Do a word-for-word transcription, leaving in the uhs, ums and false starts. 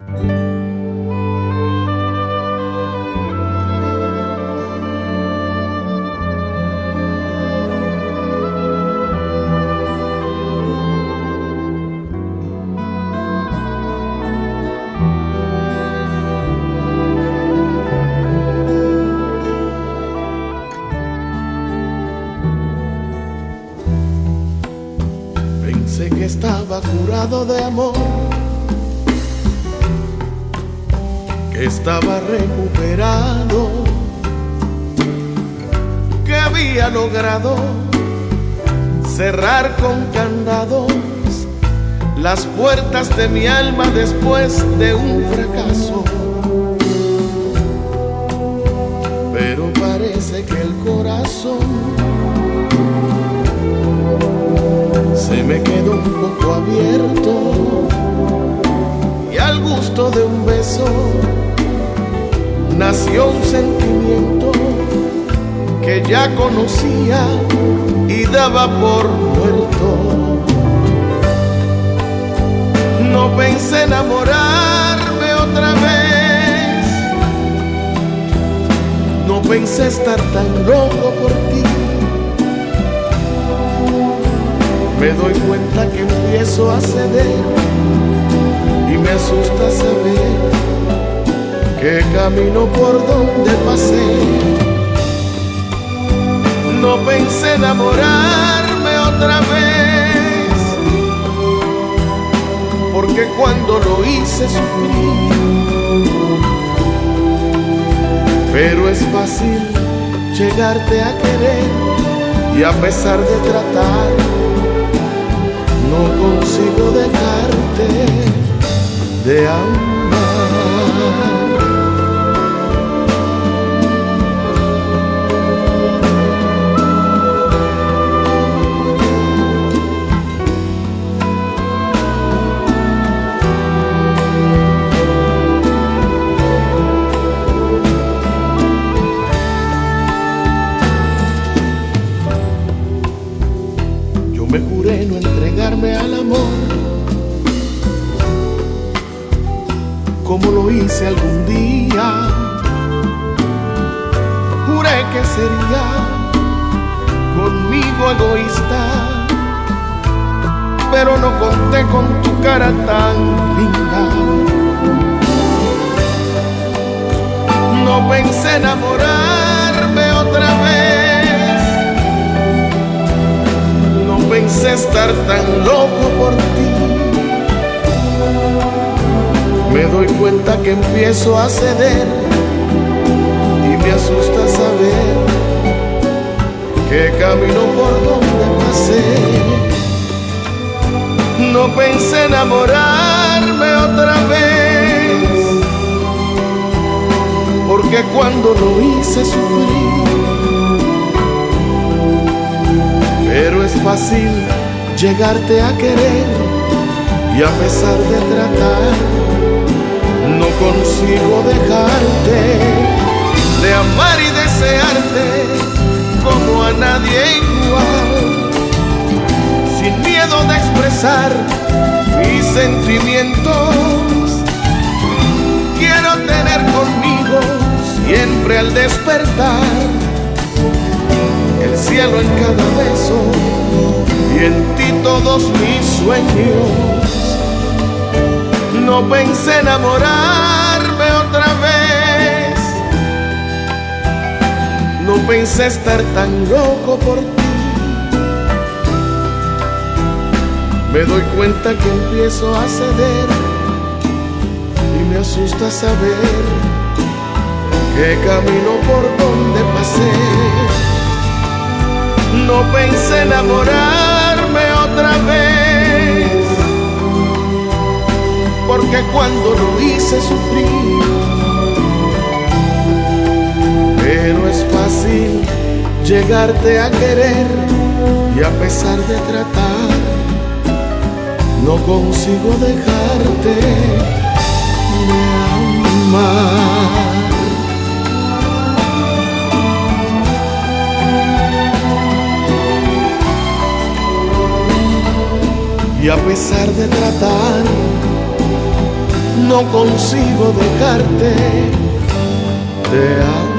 Pensé que estaba curado de amor, que estaba recuperado, que había logrado cerrar con candados las puertas de mi alma después de un fracaso. Pero parece que el corazón se me quedó un poco abierto, y al gusto de un beso nació un sentimiento que ya conocía y daba por muerto. No pensé enamorarme otra vez, no pensé estar tan loco por ti. Me doy cuenta que empiezo a ceder y me asusta saber que camino por donde pasé. No pensé enamorarme otra vez, porque cuando lo hice sufrí. Pero es fácil llegarte a querer y a pesar de tratar no consigo dejarte de amar. Yo me juré no entregarme al amor como lo hice algún día. Juré que sería conmigo egoísta, pero no conté con tu cara tan linda. No pensé enamorarme otra vez, no pensé estar tan loco por ti. Me doy cuenta que empiezo a ceder y me asusta saber que camino por donde pasé. No pensé enamorarme otra vez, porque cuando lo hice sufrí. Pero es fácil llegarte a querer y a pesar de tratar no consigo dejarte de amar y desearte como a nadie igual, sin miedo de expresar mis sentimientos. Quiero tener conmigo siempre al despertar el cielo en cada beso y en ti todos mis sueños. No pensé enamorarme otra vez, no pensé estar tan loco por ti. Me doy cuenta que empiezo a ceder y me asusta saber que camino por donde pasé. No pensé enamorarme otra vez, porque cuando lo hice sufrí. Pero es fácil llegarte a querer y a pesar de tratar no consigo dejarte de amar. Y a pesar de tratar no consigo dejarte. Te amo.